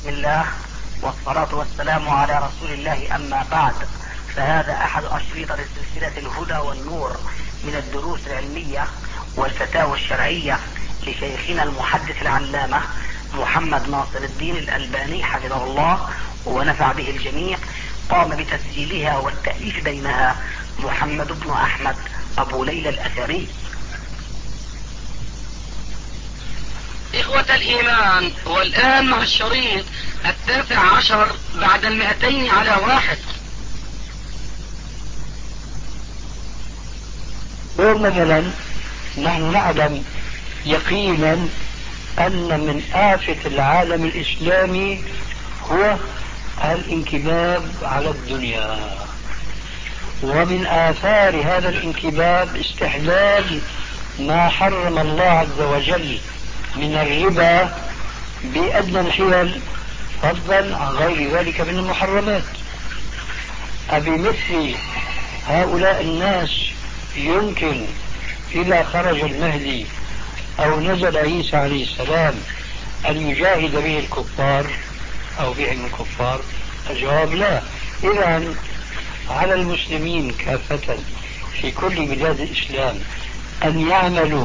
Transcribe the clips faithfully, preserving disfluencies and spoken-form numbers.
بسم الله والصلاة والسلام على رسول الله، أما بعد، فهذا أحد أشرطة سلسلة الهدى والنور من الدروس العلمية والفتاوى الشرعية لشيخنا المحدث العلامة محمد ناصر الدين الألباني حفظه الله ونفع به الجميع. قام بتسجيلها والتأليف بينها محمد بن أحمد أبو ليلى الأثري. إخوة الإيمان، والآن مع الشريط التاسع عشر بعد المئتين على واحد. مثلا نحن نعلم يقينا أن من آفة العالم الإسلامي هو الانكباب على الدنيا، ومن آثار هذا الانكباب استحلال ما حرم الله عز وجل من الربا بأدنى الحيل، فضلا عن غير ذلك من المحرمات. أبمثل هؤلاء الناس يمكن إذا خرج المهدي أو نزل عيسى عليه السلام أن يجاهد به الكفار أو بهم الكفار؟ الجواب لا. إذن على المسلمين كافة في كل بلاد الإسلام أن يعملوا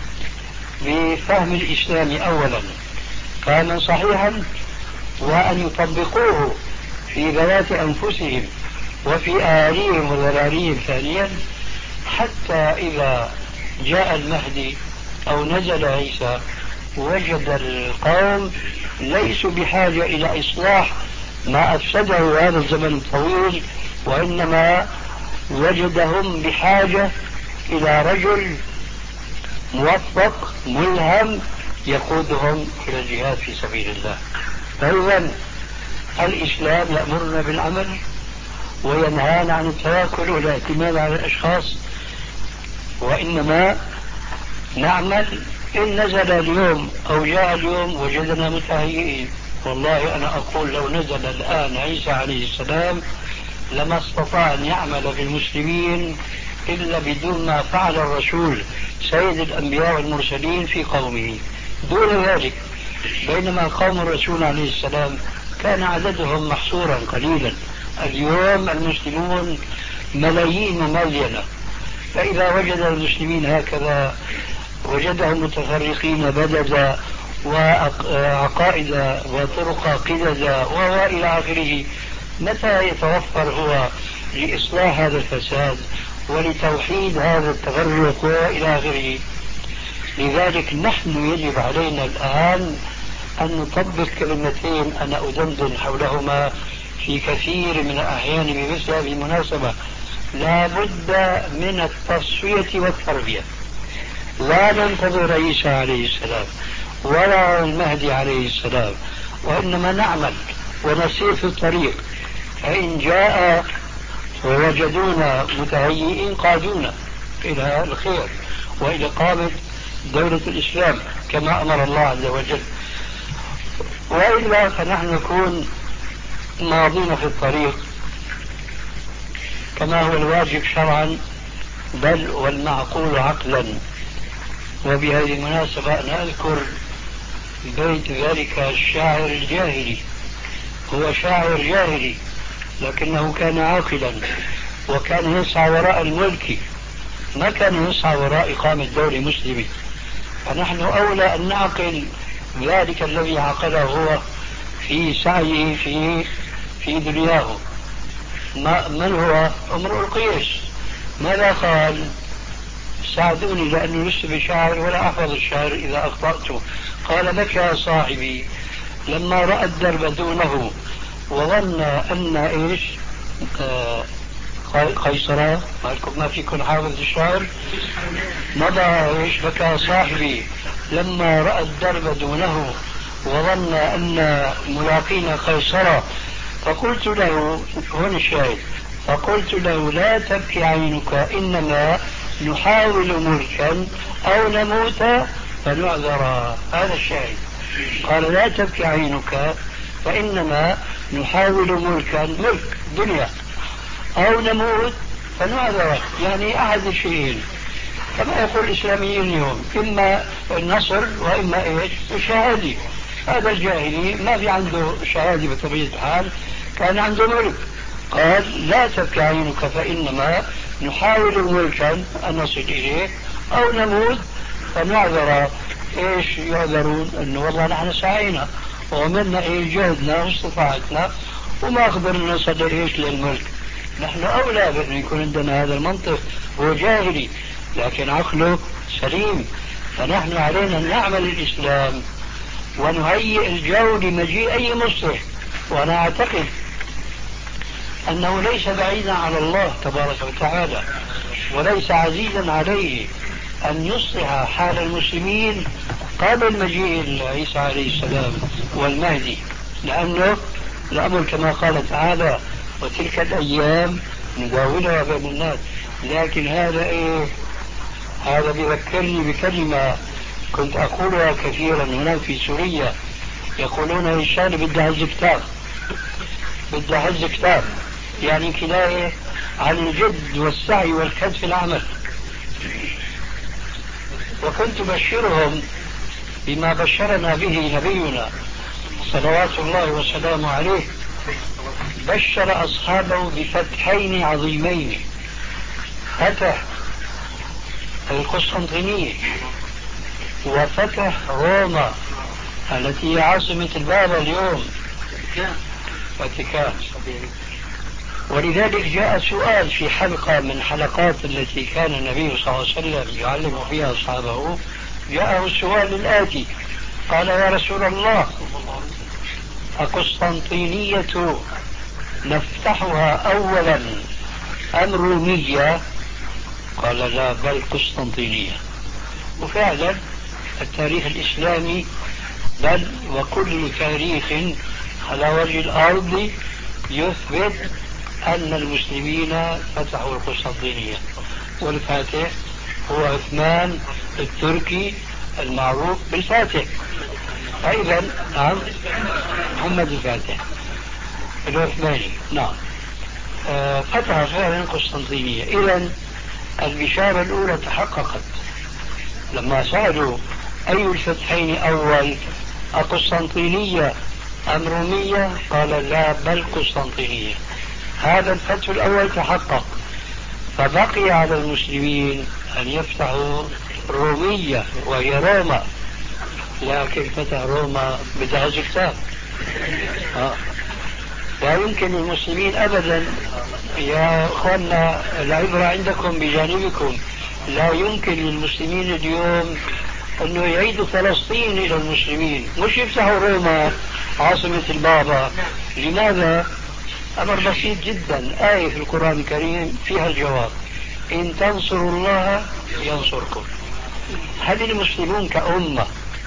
بفهم الإسلام أولا فهما صحيحا، وأن يطبقوه في ذوات أنفسهم وفي أهاليهم وذراريهم ثانيا، حتى إذا جاء المهدي أو نزل عيسى وجد القوم ليسوا بحاجة إلى إصلاح ما أفسده هذا الزمن الطويل، وإنما وجدهم بحاجة إلى رجل موفق ملهم يقودهم إلى الجهاد في سبيل الله. فإذا الإسلام يأمرنا بالعمل وينهانا عن التواكل والاعتماد على الأشخاص، وإنما نعمل. إن نزل اليوم أو جاء اليوم وجدنا متهيئين، والله أنا أقول لو نزل الآن عيسى عليه السلام لما استطاع أن يعمل في المسلمين إلا بدون ما فعل الرسول سيد الأنبياء والمرسلين في قومه دون ذلك. بينما قوم الرسول عليه السلام كان عددهم محصورا قليلا، اليوم المسلمون ملايين مملينة. فإذا وجد المسلمين هكذا وجدهم متفرقين بددا وعقائد وطرق قددا وإلى آخره، متى يتوفر هو لإصلاح هذا الفساد ولتوحيد هذا التفرق وإلى آخره؟ لذلك نحن يجب علينا الآن أن نطبق كلمتين أنا أدندن حولهما في كثير من الأحيان بمثل هذه المناسبة. لا بد من التصفية والتربية. لا ننتظر عيسى عليه السلام ولا المهدي عليه السلام، وإنما نعمل ونسير في الطريق. فإن جاء ووجدونا متهيئين قادونا إلى الخير وإلى قامة دولة الإسلام كما أمر الله عز وجل، وإلا فنحن نكون ماضين في الطريق كما هو الواجب شرعا بل والمعقول عقلا. وبهذه المناسبة أنا أذكر بيت ذلك الشاعر الجاهلي. هو شاعر جاهلي لكنه كان عاقلا وكان يسعى وراء الملك، ما كان يسعى وراء إقامة دولة مسلمة. فنحن أولى أن نعقل ذلك الذي عقله هو في سعيه في في دنياه. ما من هو؟ امرؤ القيس. ماذا قال؟ ساعدوني لأنه لست بشاعر ولا أحفظ الشعر إذا أخطأت. قال: لك يا صاحبي لما رأى الدرب دونه وظن أن إيش آه قيصرا، ما فيكم حافظ الشعر؟ مضى إيش بكى صاحبي لما رأى الدرب دونه وظن أن ملاقينا قيصرا، فقلت له، هنا الشاهد، فقلت له: لا تبكي عينك، إنما نحاول ملكا أو نموت فنعذر. هذا الشاهد. قال: لا تبكي عينك فإنما نحاول ملكا، ملك دنيا، أو نموت فنعذر، يعني أحد الشيئين. كما يقول الإسلاميين اليوم، إما النصر وإما إيش الشهادة. هذا الجاهلي ما في عنده شهادة بطبيعة الحال، كان عنده ملك، قال لا تبكي عينك فإنما نحاول ملكا أن نصل إليه أو نموت فنعذر. إيش يعذرون؟ أنه والله نحن سعينا وعملنا إيه جهدنا واستطاعتنا وما قدرنا نصل إيش للملك. نحن أولى بأن يكون عندنا هذا المنطق. هو جاهلي لكن عقله سليم، فنحن علينا أن نعمل الإسلام ونهيئ الجو لمجيء أي مصلح. وأنا أعتقد أنه ليس بعيدا على الله تبارك وتعالى وليس عزيزا عليه أن يصلح حال المسلمين قبل مجيء عيسى عليه السلام والمهدي، لأنه الأمر كما قال تعالى وتلك الأيام نداولها بين الناس. لكن هذا إيه؟ هذا بذكرني بكلمة كنت أقولها كثيرا هناك في سوريا، يقولون هشام بدها هز كتاب، بدها هز كتاب، يعني كناية عن الجد والسعي والكد في العمل. وكنت بشرهم بما بشرنا به نبينا صلوات الله وسلامه عليه، بشر أصحابه بفتحين عظيمين، فتح القسطنطينية وفتح روما التي هي عاصمة البابا اليوم فاتيكان. ولذلك جاء سؤال في حلقة من حلقات التي كان النبي صلى الله عليه وسلم يعلم فيها أصحابه، جاءه السؤال الآتي، قال يا رسول الله أقسطنطينية نفتحها أولا أم رومية؟ قال لا بل قسطنطينية. وفعلا التاريخ الإسلامي بل وكل تاريخ على وجه الأرض يثبت أن المسلمين فتحوا القسطنطينية، والفاتح هو عثمان التركي المعروف بالفاتح. أيضا نعم محمد الفاتح العثماني نعم آه فتح فعلا القسطنطينية. إذن البشارة الأولى تحققت لما سألوا أي الفتحين أول أقسطنطينية أم رومية؟ قال لا بل قسطنطينية. هذا الفتح الأول تحقق، فبقي على المسلمين أن يفتحوا رومية وهي روما، لكن فتح روما بدها كتاب. آه. لا يمكن للمسلمين أبدا يا أخوانا، العبرة عندكم بجانبكم، لا يمكن للمسلمين اليوم أنه يعيدوا فلسطين إلى المسلمين، مش يفتحوا روما عاصمة البابا. لماذا؟ أمر بسيط جدا، آية في القرآن الكريم فيها الجواب، إن تنصروا الله ينصركم. هل المسلمون كأمة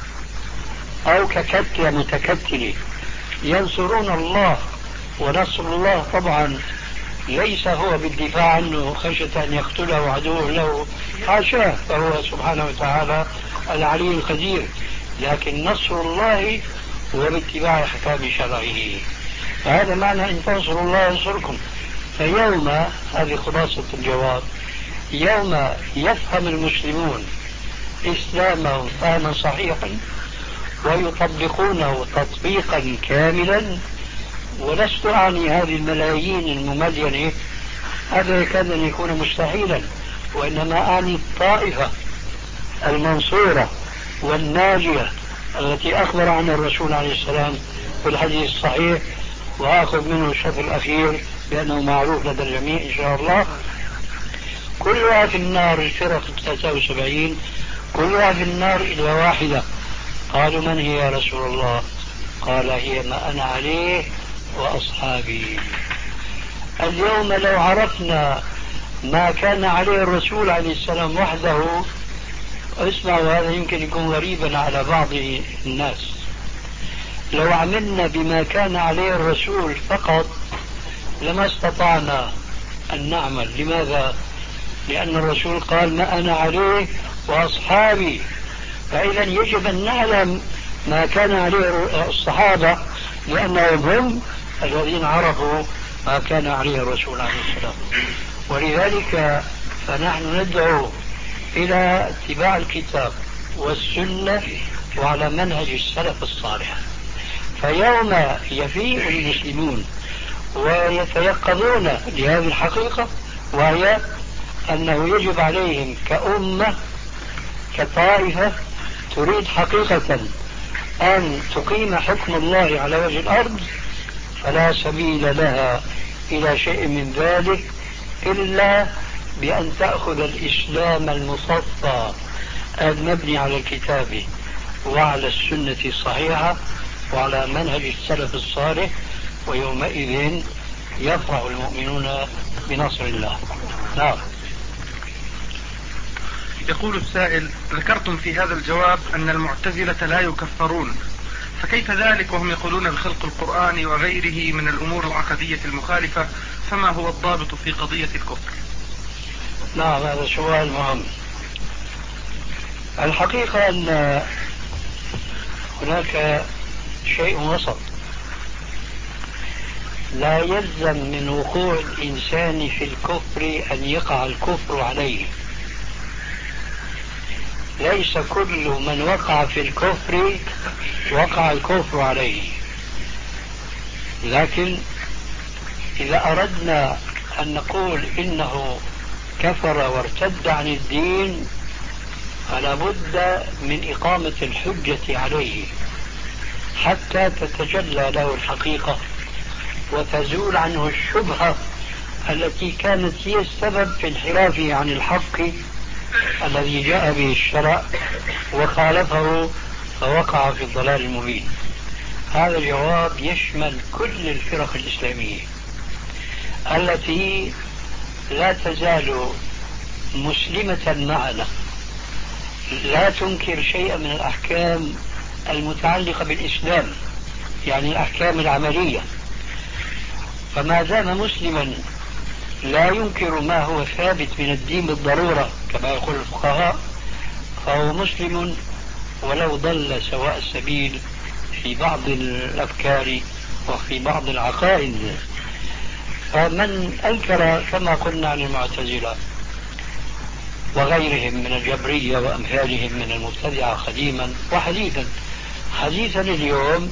أو ككتلة متكتلة ينصرون الله؟ ونصر الله طبعا ليس هو بالدفاع عنه خشية أن يقتله عدوه له، حاشاه، فهو سبحانه وتعالى العلي القدير، لكن نصر الله هو باتباع أحكام شرعه. فهذا معنى إن تنصروا الله ينصركم. فيوم، هذه خلاصة الجواب، يوم يفهم المسلمون إسلامهم فهما صحيحا ويطبقونه تطبيقا كاملا، ولست أعني هذه الملايين المملينة، هذا يكاد أن يكون مستحيلا، وإنما أعني الطائفة المنصورة والناجية التي أخبر عنها الرسول عليه السلام في الحديث الصحيح، وآخذ منه الشطر الأخير بأنه معروف لدى الجميع إن شاء الله. كلها في النار، الفرق ثلاثة وسبعين كلها في النار إلا واحدة. قالوا من هي يا رسول الله؟ قال هي ما أنا عليه وأصحابي. اليوم لو عرفنا ما كان عليه الرسول عليه السلام وحده، اسمعوا هذا يمكن يكون غريبا على بعض الناس، لو عملنا بما كان عليه الرسول فقط لما استطعنا أن نعمل. لماذا؟ لأن الرسول قال ما أنا عليه وأصحابي، فإذا يجب أن نعلم ما كان عليه الصحابة، لأنهم هم الذين عرفوا ما كان عليه الرسول عليه السلام. ولذلك فنحن ندعو إلى اتباع الكتاب والسنة وعلى منهج السلف الصالح. فيوم يفيق المسلمون ويتيقظون لهذه الحقيقة، وهي أنه يجب عليهم كأمة كطائفة تريد حقيقة أن تقيم حكم الله على وجه الأرض، فلا سبيل لها إلى شيء من ذلك إلا بأن تأخذ الإسلام المصفى المبني على الكتاب وعلى السنة الصحيحة وعلى منهج السلف الصالح، ويومئذ يفرح المؤمنون بنصر الله. نعم. يقول السائل: ذكرتم في هذا الجواب أن المعتزلة لا يكفرون، فكيف ذلك وهم يقولون بخلق القرآن وغيره من الأمور العقدية المخالفة؟ فما هو الضابط في قضية الكفر؟ نعم، هذا سؤال مهم. الحقيقة أن هناك شيء وسط. لا يلزم من وقوع الإنسان في الكفر أن يقع الكفر عليه. ليس كل من وقع في الكفر وقع الكفر عليه، لكن إذا أردنا أن نقول إنه كفر وارتد عن الدين فلا بد من إقامة الحجة عليه حتى تتجلى له الحقيقة وتزول عنه الشبهة التي كانت هي السبب في انحرافه عن الحق الذي جاء به الشرع وخالفه فوقع في الضلال المبين. هذا الجواب يشمل كل الفرق الإسلامية التي لا تزال مسلمة معنا، لا تنكر شيئا من الأحكام المتعلقة بالإسلام، يعني الأحكام العملية. فما دام مسلما لا ينكر ما هو ثابت من الدين بالضرورة كما يقول الفقهاء، فهو مسلم ولو ضل سواء السبيل في بعض الأفكار وفي بعض العقائد. فمن أنكر كما قلنا عن المعتزلة وغيرهم من الجبرية وأمثالهم من المبتدعة قديما وحديثا، حديثا اليوم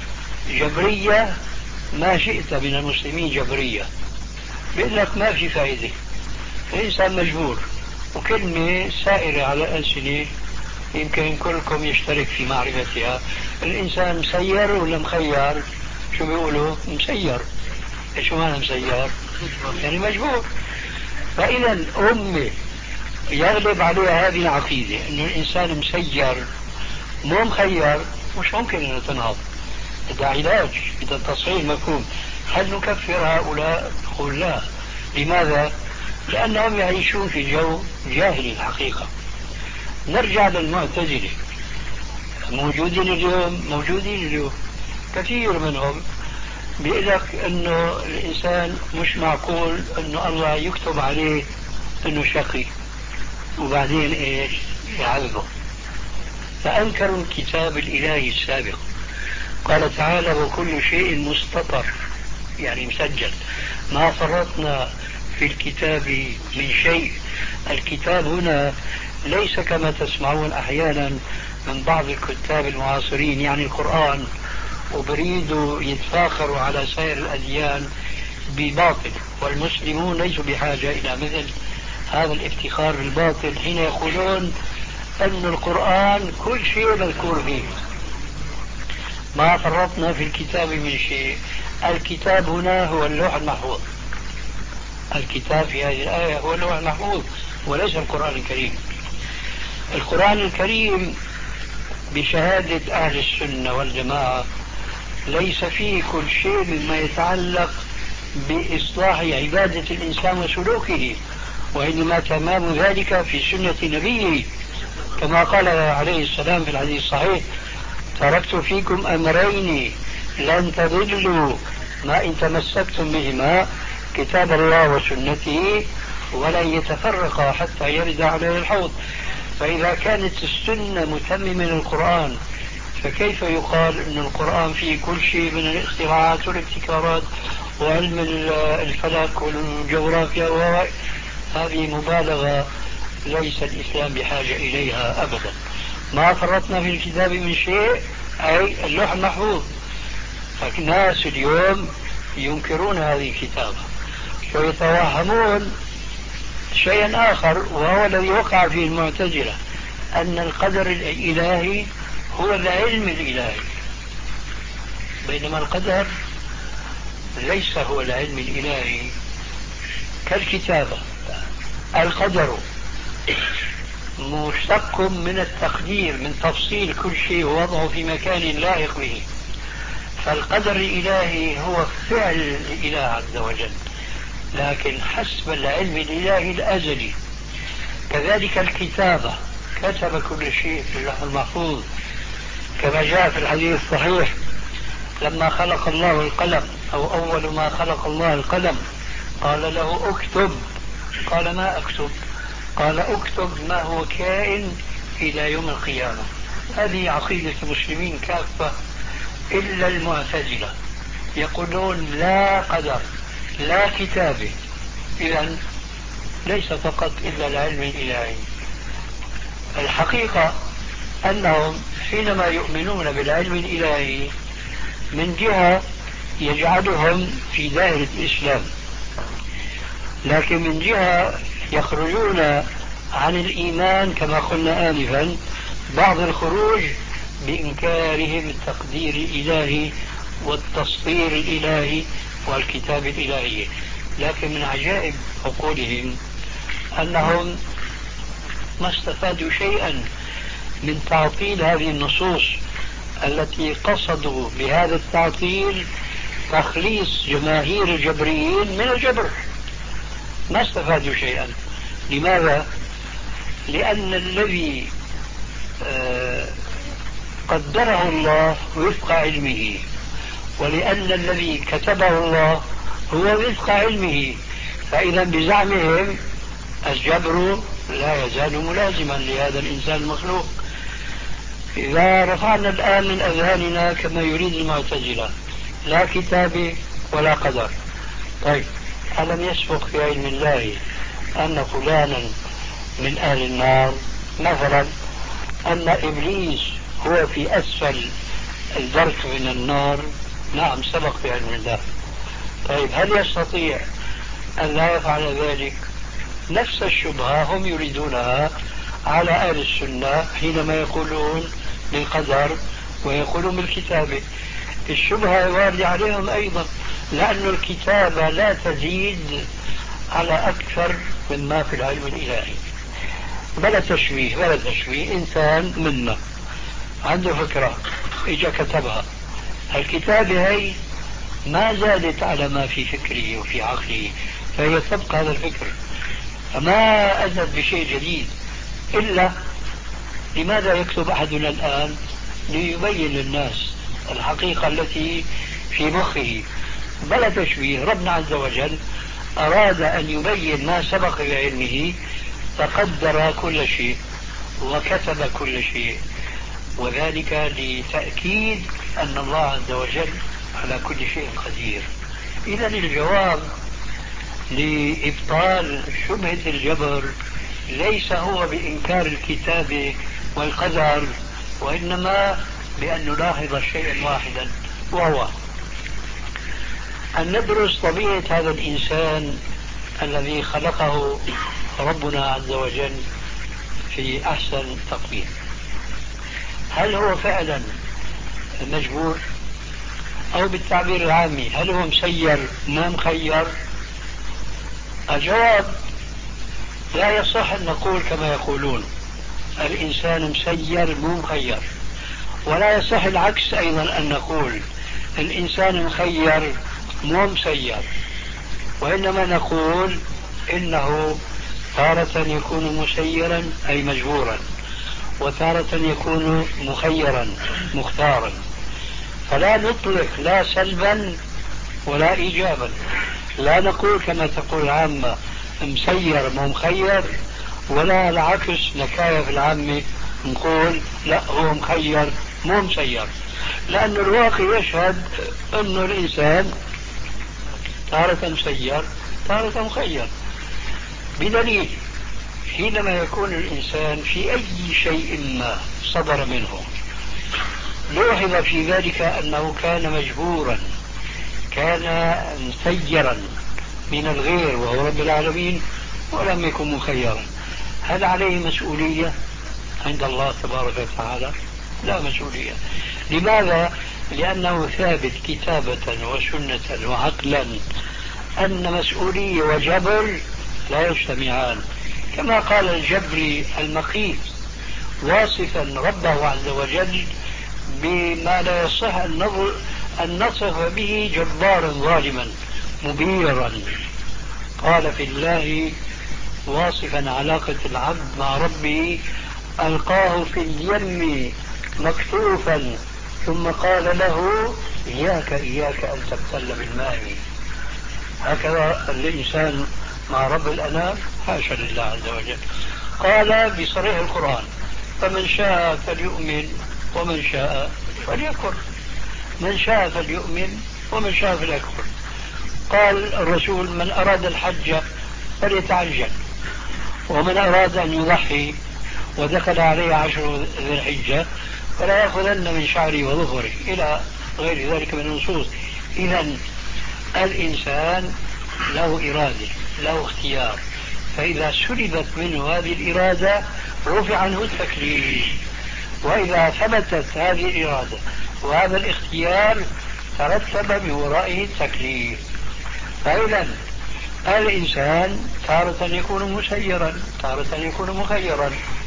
جبرية ما شئت من المسلمين جبرية، بيقول لك ما في فائدة، الإنسان مجبور، وكلمة سائرة على الألسنة يمكن كلكم يشترك في معرفتها. الإنسان مسير ولا مخير؟ شو بيقولوا؟ مسير. شو معنى مسير؟ يعني مجبور. فإذا أمة يغلب عليها هذه العقيدة أنه الإنسان مسير مو مخير، مش ممكن أن تنهض. بدها علاج، بدها تصحيح مفهوم. هل نكفر هؤلاء؟ نقول لا. لماذا؟ لأنهم يعيشون في جو جاهلي الحقيقة. نرجع للمعتزلة، موجودين اليوم، موجودين اليوم كثير منهم بيقول لك انه الانسان مش معقول انه الله يكتب عليه انه شقي وبعدين ايش يعذبه. فانكروا الكتاب الالهي السابق. قال تعالى: وكل شيء مستطر، يعني مسجل، ما فرطنا في الكتاب من شيء. الكتاب هنا ليس كما تسمعون احيانا من بعض الكتاب المعاصرين يعني القرآن، وبريدوا يتفاخروا على سائر الأديان بباطل، والمسلمون ليسوا بحاجة إلى مثل هذا الافتخار بالباطل حين يقولون أن القرآن كل شيء مذكور فيه، ما فرطنا في الكتاب من شيء. الكتاب هنا هو اللوح المحفوظ، الكتاب في هذه الآية هو اللوح المحفوظ وليس القرآن الكريم. القرآن الكريم بشهادة أهل السنة والجماعة ليس فيه كل شيء مما يتعلق بإصلاح عبادة الإنسان وسلوكه، وإنما تمام ذلك في سنة نبيه كما قال عليه السلام في الحديث الصحيح: تركت فيكم أمرين لن تضلوا ما إن تمسكتم بهما، كتاب الله وسنته، ولن يتفرقا حتى يرد عليه الحوض. فإذا كانت السنة متممة للقرآن فكيف يقال أن القرآن فيه كل شيء من الاختراعات والابتكارات وعلم الفلك والجغرافيا؟ هذه مبالغة ليس الإسلام بحاجة إليها أبدا. ما فرطنا في الكتاب من شيء، أي اللوح المحفوظ. فالناس اليوم ينكرون هذه الكتابة ويتوهمون شيئا آخر، وهو الذي وقع فيه المعتزلة، أن القدر الإلهي هو العلم الإلهي، بينما القدر ليس هو العلم الإلهي كالكتابة. القدر مشتق من التقدير، من تفصيل كل شيء ووضعه في مكان لائق به. فالقدر الإلهي هو فعل الإله عز وجل، لكن حسب العلم الإلهي الأزلي. كذلك الكتابة، كتب كل شيء في اللوح المحفوظ، كما جاء في الحديث الصحيح لما خلق الله القلم، أو أول ما خلق الله القلم قال له اكتب، قال ما اكتب؟ قال اكتب ما هو كائن إلى يوم القيامة. هذه عقيدة المسلمين كافة إلا المعتزلة، يقولون لا قدر لا كتابة. إذن ليس فقط إلا العلم الإلهي. الحقيقة أنهم حينما يؤمنون بالعلم الإلهي من جهة يجعلهم في دائرة الإسلام، لكن من جهة يخرجون عن الإيمان كما قلنا آنفا، بعض الخروج بإنكارهم التقدير الإلهي والتصوير الإلهي والكتاب الإلهي. لكن من عجائب عقولهم أنهم ما استفادوا شيئا من تعطيل هذه النصوص التي قصدوا بهذا التعطيل تخليص جماهير الجبريين من الجبر. ما استفادوا شيئا. لماذا؟ لأن الذي قدره الله وفق علمه، ولأن الذي كتبه الله هو وفق علمه. فإذا بزعمهم الجبر لا يزال ملازما لهذا الإنسان المخلوق. إذا رفعنا الآن من أذهاننا كما يريد المعتزلة لا كتاب ولا قدر، طيب ألم يسبق في علم الله أن فلانا من أهل النار؟ مثلا أن إبليس هو في أسفل الدرك من النار، نعم سبق في علم الله. طيب هل يستطيع أن لا يفعل ذلك؟ نفس الشبهة هم يريدونها على أهل السنة حينما يقولون بالقدر ويقولون بالكتابة. الشبهة واردة عليهم أيضا، لأن الكتابة لا تزيد على أكثر مما في العلم الإلهي. بلا تشويه بلا تشويه، إنسان منا عنده فكرة إجا كتبها، الكتابة هي ما زادت على ما في فكره وفي عقله، فهي تبقى هذا الفكر، فما أزد بشيء جديد. إلا لماذا يكتب أحدنا الآن؟ ليبين للناس الحقيقة التي في مخه. بلا تشويه، ربنا عز وجل أراد أن يبين ما سبق بعلمه، فقدر كل شيء وكتب كل شيء، وذلك لتأكيد أن الله عز وجل على كل شيء قدير. إذا الجواب لإبطال شبهة الجبر ليس هو بإنكار الكتاب والقدر، وإنما بأن نلاحظ شيئا واحدا، وهو أن ندرس طبيعة هذا الإنسان الذي خلقه ربنا عز وجل في أحسن تقويم. هل هو فعلا مجبور؟ أو بالتعبير العامي هل هو مسير ما مخير؟ الجواب لا يصح أن نقول كما يقولون الإنسان مسير مو مخير، ولا يصح العكس أيضا أن نقول الإنسان مخير مو مسير، وإنما نقول إنه تارة يكون مسيرا أي مجبورا، وتارة يكون مخيرا مختارا. فلا نطلق لا سلبا ولا إيجابا، لا نقول كما تقول العامة مسير مو مخير، ولا العكس نكاية في العامة نقول لا هو مخير مو مسير، لأن الواقع يشهد أن الإنسان تارة مسير تارة مخير. بدليل حينما يكون الإنسان في أي شيء ما صدر منه لوحظ في ذلك أنه كان مجبورا، كان مسيرا من الغير وهو رب العالمين ولم يكن مخيرا، هل عليه مسؤولية عند الله تبارك وتعالى؟ لا مسؤولية. لماذا؟ لأنه ثابت كتابة وسنة وعقلا أن مسؤولية وجبر لا يجتمعان، كما قال الجبري المقيت واصفا ربه عز وجل بما لا يصح أن نصف به جبارا ظالما مبيرا. قال في الله واصفا علاقة العبد مع ربه: ألقاه في اليم مكتوفا ثم قال له إياك إياك أن تبتل بالماء. هكذا الإنسان مع رب الأنام؟ حاشا لله عز وجل. قال بصريح القرآن: فمن شاء فليؤمن ومن شاء فليكفر، من شاء فليؤمن ومن شاء فليكفر. قال الرسول: من أراد الحج فليتعجل، ومن أراد أن يضحي ودخل عليه عشر ذي الحجة فلا يأخذن من شعره وظفره، إلى غير ذلك من النصوص. إذن الإنسان له إرادة، له اختيار، فإذا سلبت منه هذه الإرادة رفع عنه التكليف، وإذا ثبتت هذه الإرادة وهذا الاختيار ترتب من ورائه التكليف. فإذا الإنسان تارة يكون مسيرا، تارة يكون مخيرا.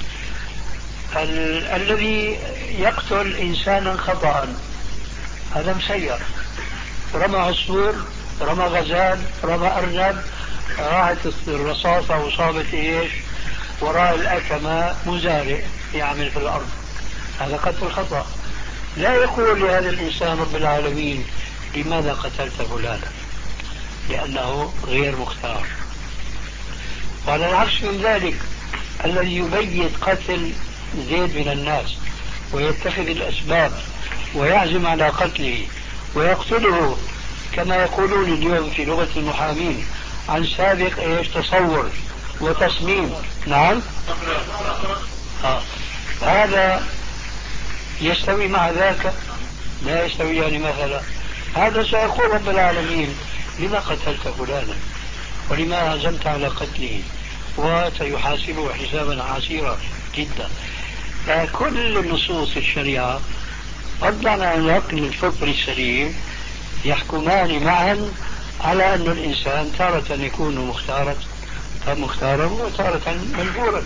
ال- الذي يقتل إنسانا خطأ هذا مسير، رمى عصفور، رمى غزال، رمى أرنب، راحت الرصاصة وصابت إيش وراء الأكمة، مزارع يعمل في الأرض، هذا قتل خطأ. لا يقول لهذا الإنسان رب العالمين لماذا قتلت فلانا، لأنه غير مختار. وعلى العكس من ذلك الذي يبيت قتل زيد من الناس ويتخذ الأسباب ويعزم على قتله ويقتله كما يقولون اليوم في لغة المحامين عن سابق ايش تصور وتصميم. نعم آه. هذا يستوي مع ذاك؟ لا يستوي. يعني مثلا هذا سيقول رب العالمين لما قتلت فلانا ولما عزمت على قتله، وسيحاسبه حسابا عسيرا جدا. فكل نصوص الشريعة فضلا عن العقل الفطري السليم يحكمان معا على أن الإنسان تارة يكون مختارا مختارا وتارة مجبورا.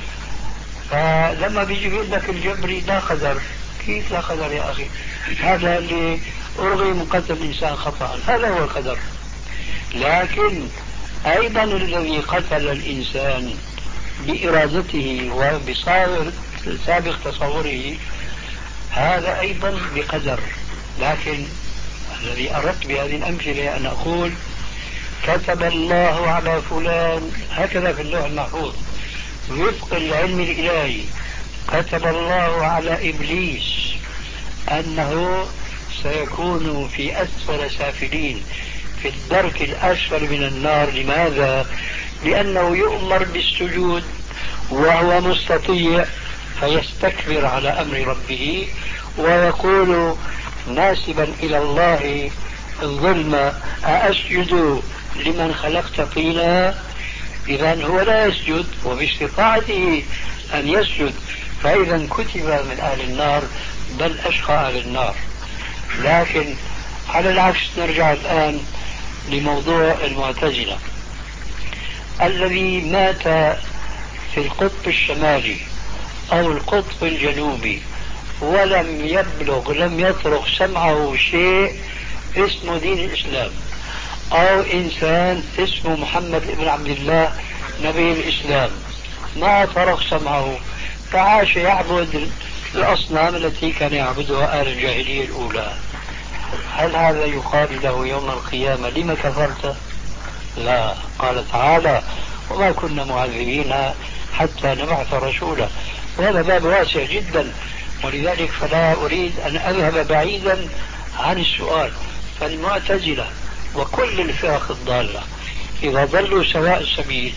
فلما بيجي يقول لك الجبري لا قدر، كيف لا قدر يا أخي؟ هذا اللي أرغي من قتل الإنسان خطأ هذا هو القدر. لكن أيضا الذي قتل الإنسان بإرادته وبسابق تصوره هذا أيضا بقدر. لكن الذي أردت بهذه الأمثلة أن أقول كتب الله على فلان هكذا في اللوح المحفوظ وفق العلم الإلهي، كتب الله على إبليس أنه سيكون في أسفل سافلين في الدرك الأسفل من النار. لماذا؟ لأنه يؤمر بالسجود وهو مستطيع فيستكبر على أمر ربه ويقول ناسبا إلى الله الظلم أأسجد لمن خلقت طينا. إذن هو لا يسجد وباستطاعته أن يسجد، فإذا كتب من أهل النار بل أشقى أهل النار. لكن على العكس نرجع الآن لموضوع المعتزلة. الذي مات في القطب الشمالي أو القطب الجنوبي ولم يبلغ لم يطرق سمعه شيء اسمه دين الإسلام، أو إنسان اسمه محمد بن عبد الله نبي الإسلام، ما طرق سمعه فعاش يعبد الأصنام التي كان يعبدها أهل الجاهلية الأولى، هل هذا يقال له يوم القيامة لما كفرت؟ لا. قال تعالى وما كنا معذبين حتى نبعث رسولا، وهذا باب واسع جدا. ولذلك فلا أريد أن أذهب بعيدا عن السؤال. فالمعتزلة وكل الفرق الضالة إذا ضلوا سواء السبيل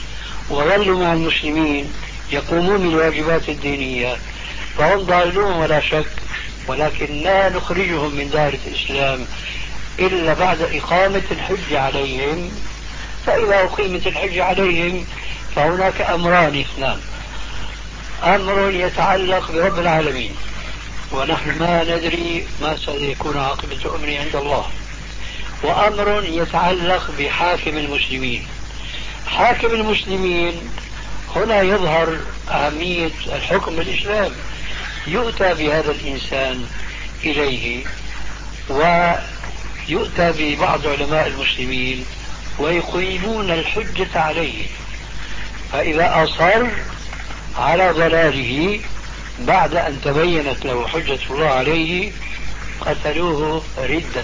وظلوا مع المسلمين يقومون بالواجبات الدينية فهم ضالون ولا شك، ولكن لا نخرجهم من دائرة الإسلام إلا بعد إقامة الحجة عليهم. فإذا أقيمت الحجة عليهم فهناك أمران اثنان: أمر يتعلق برب العالمين ونحن ما ندري ما سيكون عاقبة أمره عند الله، وأمر يتعلق بحاكم المسلمين. حاكم المسلمين هنا يظهر أهمية الحكم بالإسلام. يؤتى بهذا الإنسان إليه ويؤتى ببعض علماء المسلمين ويقيمون الحجة عليه، فإذا أصر على ضلاله بعد أن تبينت له حجة الله عليه قتلوه ردة،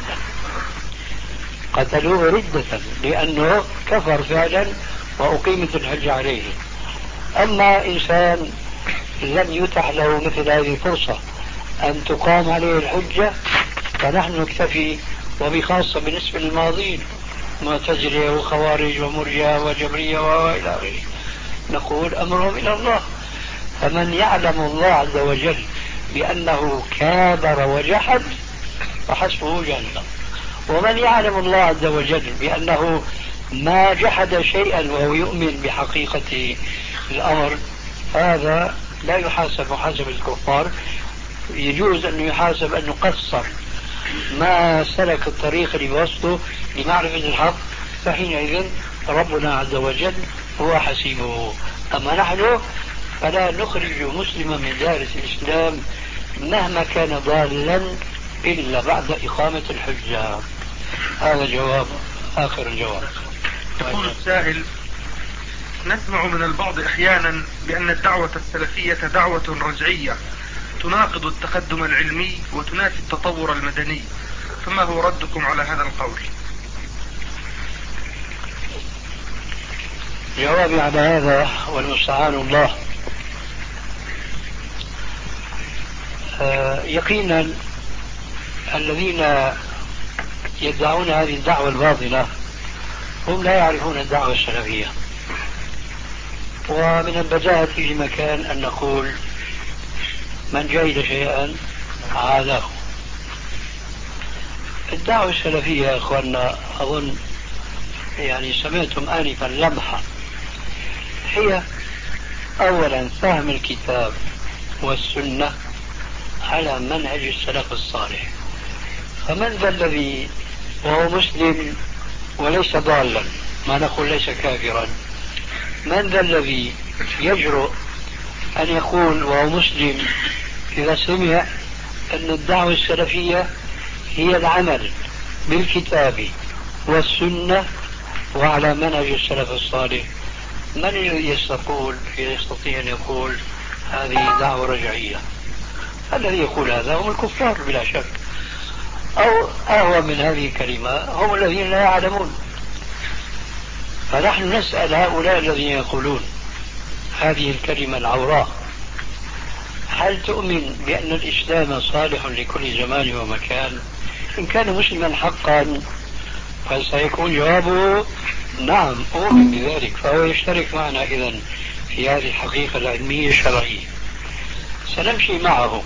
قتلوه ردة لأنه كفر فعلا وأقيمت الحجة عليه. أما إنسان لم يتح له مثل هذه الفرصة أن تقام عليه الحجة فنحن نكتفي، وبخاصة بالنسبة للماضين معتزلة وخوارج ومرجئة وجبرية وإلى آخره، نقول أمرهم إلى الله. فمن يعلم الله عز وجل بأنه كابر وجحد فحسبه جهنم، ومن يعلم الله عز وجل بأنه ما جحد شيئا وهو يؤمن بحقيقة الأمر هذا لا يحاسب محاسبة الكفار. يجوز أن يحاسب أنه قصر ما سلك الطريق اللي بوسطه لمعرفة الحق، فحينئذ ربنا عز وجل هو حسيبه. أما نحن فلا نخرج مسلما من دائرة الإسلام مهما كان ضالا إلا بعد إقامة الحجة. هذا جواب آخر الجواب. يقول السائل: نسمع من البعض أحيانا بأن الدعوة السلفية دعوة رجعية تناقض التقدم العلمي وتنافي التطور المدني، فما هو ردكم على هذا القول؟ جوابي على هذا والمستعان الله. آه يقينا الذين يدعون هذه الدعوة الباطلة هم لا يعرفون الدعوة السلفية، ومن البداهة في مكان أن نقول من جهل شيئا عاده. الدعوة السلفية يا أخوانا أظن يعني سمعتم آنفا لمحة، هي أولا فهم الكتاب والسنة على منهج السلف الصالح. فمن ذا الذي وهو مسلم وليس ضالا، ما نقول ليس كافرا، من ذا الذي يجرؤ أن يقول وهو مسلم إذا سمع أن الدعوة السلفية هي العمل بالكتاب والسنة وعلى منهج السلف الصالح؟ من يستقول يستطيع أن يقول هذه دعوة رجعية؟ الذي يقول هذا هم الكفار بلا شك، أو أهوى من هذه الكلمة هم الذين لا يعلمون. فنحن نسأل هؤلاء الذين يقولون هذه الكلمة العوراء: هل تؤمن بأن الإسلام صالح لكل زمان ومكان؟ إن كان مسلما حقا فسيكون جوابه نعم أؤمن بذلك، فهو يشترك معنا إذن في هذه الحقيقة العلمية الشرعية. سنمشي معه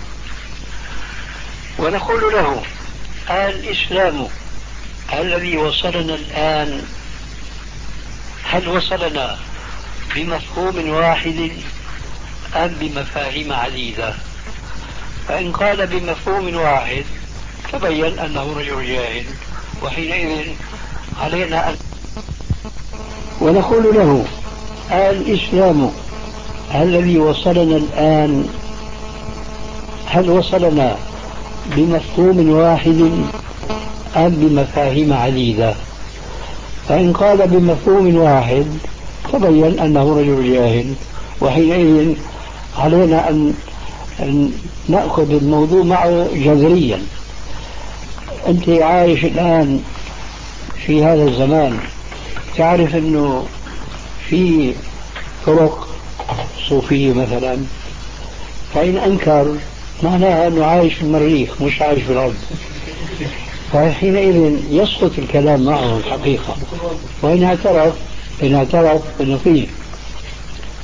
ونقول له: الإسلام الذي وصلنا الآن هل وصلنا بمفهوم واحد أم بمفاهيم عديدة؟ فإن قال بمفهوم واحد تبين أنه رجل جاهل، وحينئذ علينا أن ونقول له: الإسلام الذي وصلنا الآن هل وصلنا بمفهوم واحد أم بمفاهيم عديدة؟ فإن قال بمفهوم واحد تبين أنه رجل جاهل، وحينئذ علينا أن نأخذ الموضوع معه جذريا. أنت عايش الآن في هذا الزمان، تعرف أنه في طرق صوفية مثلا، فإن أنكر معناها أنه عايش في المريخ مش عايش في الأرض، فحينئذ يسقط الكلام معه الحقيقة. وإن اعترف إن اعترف أنه فيه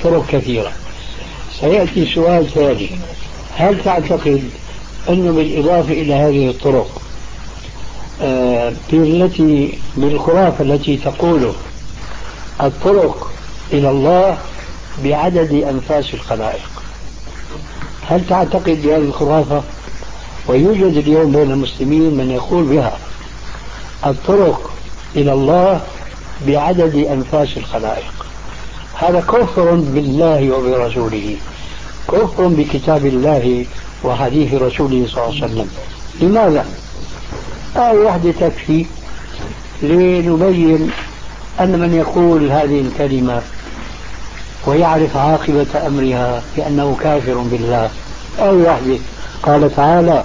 طرق كثيرة. سيأتي سؤال ثاني: هل تعتقد أنه بالإضافة إلى هذه الطرق آه التي بالخرافة التي تقوله الطرق إلى الله بعدد أنفاس الخلائق، هل تعتقد بهذه الخرافة؟ ويوجد اليوم بين المسلمين من يقول بها الطرق إلى الله بعدد أنفاس الخلائق. هذا كفر بالله وبرسوله، كفر بكتاب الله وحديث رسوله صلى الله عليه وسلم. لماذا؟ آية واحدة تكفي لنبين أن من يقول هذه الكلمة ويعرف عاقبة أمرها بأنه كافر بالله. آية واحدة قال تعالى: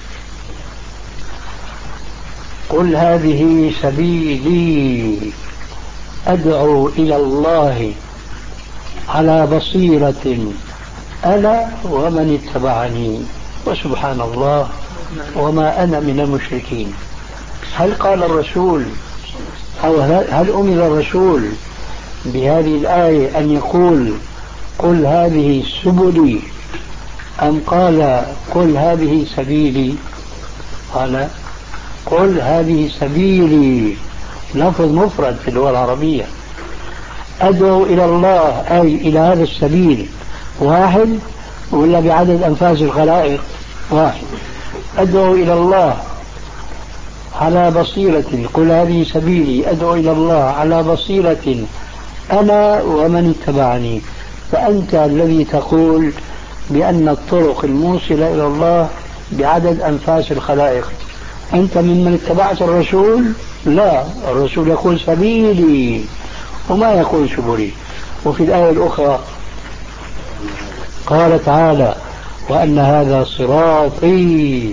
قل هذه سبيلي أدعو إلى الله على بصيرة أنا ومن اتبعني وسبحان الله وما أنا من المشركين. هل قال الرسول أو هل أمر الرسول بهذه الآية أن يقول قل هذه سبلي، أم قال قل هذه سبيلي؟ قال قل هذه سبيلي، لفظ مفرد في اللغة العربية. أدعو إلى الله أي إلى هذا السبيل واحد ولا بعدد أنفاس الخلائق؟ واحد. أدعو إلى الله على بصيرة، قل هذه سبيلي أدعو إلى الله على بصيرة أنا ومن اتبعني. فأنت الذي تقول بأن الطرق الموصلة إلى الله بعدد أنفاس الخلائق، أنت ممن اتبعت الرسول؟ لا، الرسول يقول سبيلي وما يقول سبلي. وفي الآية الأخرى قال تعالى: وأن هذا صراطي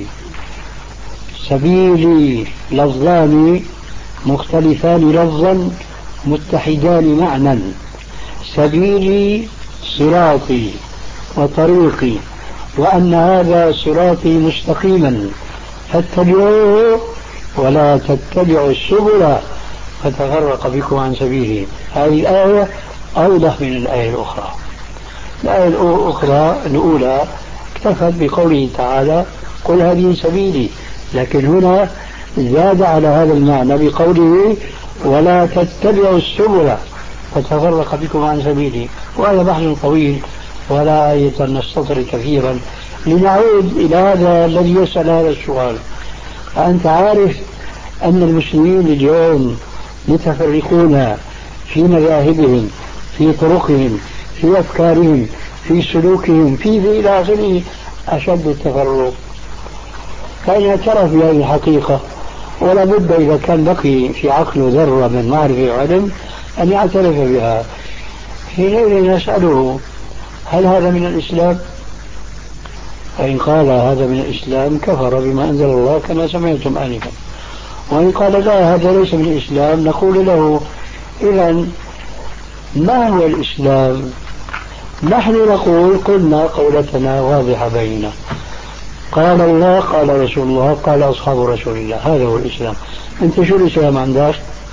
سبيلي، لفظان مختلفان لفظا متحدان معنى. سبيلي صراطي وطريقي، وأن هذا صراطي مستقيما فاتبعوه ولا تتبعوا السبل فتفرق بكم عن سبيله. هذه الآية أوضح من الآية الأخرى. الآية الأخرى الأولى اكتفت بقوله تعالى قل هذه سبيلي، لكن هنا زاد على هذا المعنى بقوله ولا تتبعوا السبل فتفرق بكم عن سبيله. وهذا بحث طويل ولا آية نستطرد كثيرا. لنعود إلى هذا الذي يسأل هذا السؤال: أنت عارف أن المسلمين اليوم متفرقون في مذاهبهم، في طرقهم، في أفكارهم، في سلوكهم، في ذي إلى آخره أشد التفرق. فإن اعترف بهذه الحقيقة ولا بد إذا كان بقي في عقله ذرة من معرفة وعلم أن يعترف بها. حينئذ نسأله: هل هذا من الإسلام؟ فإن قال هذا من الإسلام كفر بما أنزل الله كما سمعتم آنفا. وإن قال لا هذا ليس من الإسلام نقول له: إذن ما هو الإسلام؟ نحن نقول قلنا قولتنا واضحة بيننا، قال الله قال رسول الله قال أصحاب رسول الله، هذا هو الإسلام. أنت شو الإسلام عندك؟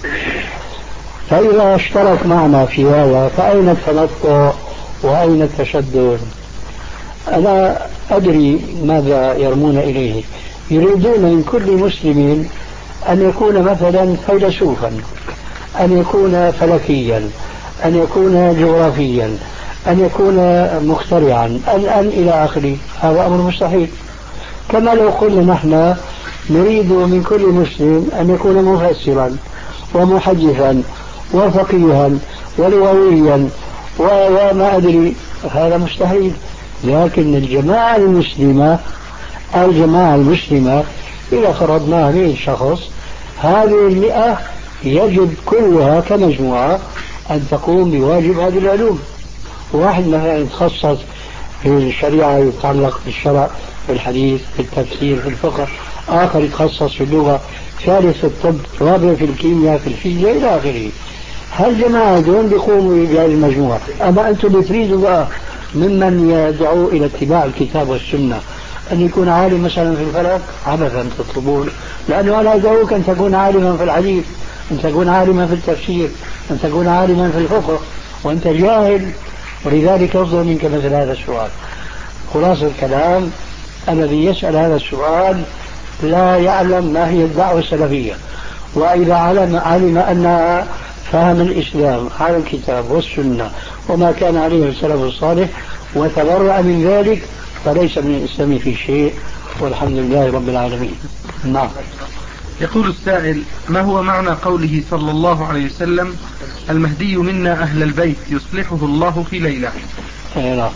فإذا اشترك معنا في هذا فأين التنطع وأين التشدد؟ أنا أدري ماذا يرمون إليه. يريدون من كل مسلم أن يكون مثلا فيلسوفا، أن يكون فلكيا، أن يكون جغرافيا، أن يكون مخترعا، أن أن إلى آخره. هذا أمر مستحيل. كما لو قلنا نحن نريد من كل مسلم أن يكون مفسرا ومحدثا وفقيها ولغويا وما أدري، هذا مستحيل. لكن الجماعة المسلمة الجماعة المسلمة إذا فرضناها مئة شخص، هذه المئة يجب كلها كمجموعة أن تقوم بواجب هذه العلوم. واحد مثلا يتخصص في الشريعة يتعلق بالشرع، في الحديث، في التفسير، في الفقه، آخر يتخصص في اللغة، ثالث في الطب، رابع في الكيمياء، في الفيزياء إلى آخره. هالجماعة دون بيقوموا بهذه المجموعة. أما أنتم بتريدوا بقى ممن يدعو إلى اتباع الكتاب والسنة أن يكون عالم مثلا في الفلك، عبثا تطلبون، لأنه أنا أدعوك أن تكون عالما في الحديث، أن تكون عالما في التفسير، أن تكون عالما في الفقه، وأنت جاهل ولذلك يصدر منك مثل هذا السؤال. خلاصة الكلام، الذي يسأل هذا السؤال لا يعلم ما هي الدعوة السلفية، وإذا علم, علم أنها فهم الإسلام على الكتاب والسنة وما كان عليه السلف الصالح وتبرأ من ذلك فليس من الإسلام في شيء، والحمد لله رب العالمين. نعم. يقول السائل: ما هو معنى قوله صلى الله عليه وسلم: المهدي منا أهل البيت يصلحه الله في ليلة؟ نعم.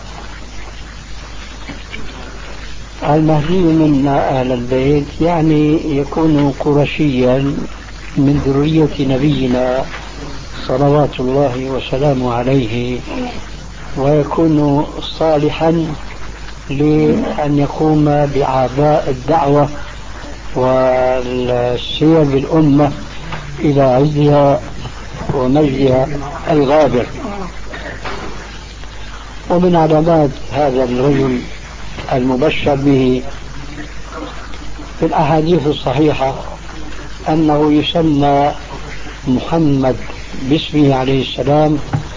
المهدي منا أهل البيت يعني يكون قرشيا من ذرية نبينا صلوات الله وسلامه عليه، ويكون صالحا لأن يقوم بأعباء الدعوة والسير بالأمة إلى عزها ومجدها الغابر. ومن علامات هذا الرجل المبشر به في الأحاديث الصحيحة أنه يسمى محمد باسمه عليه السلام،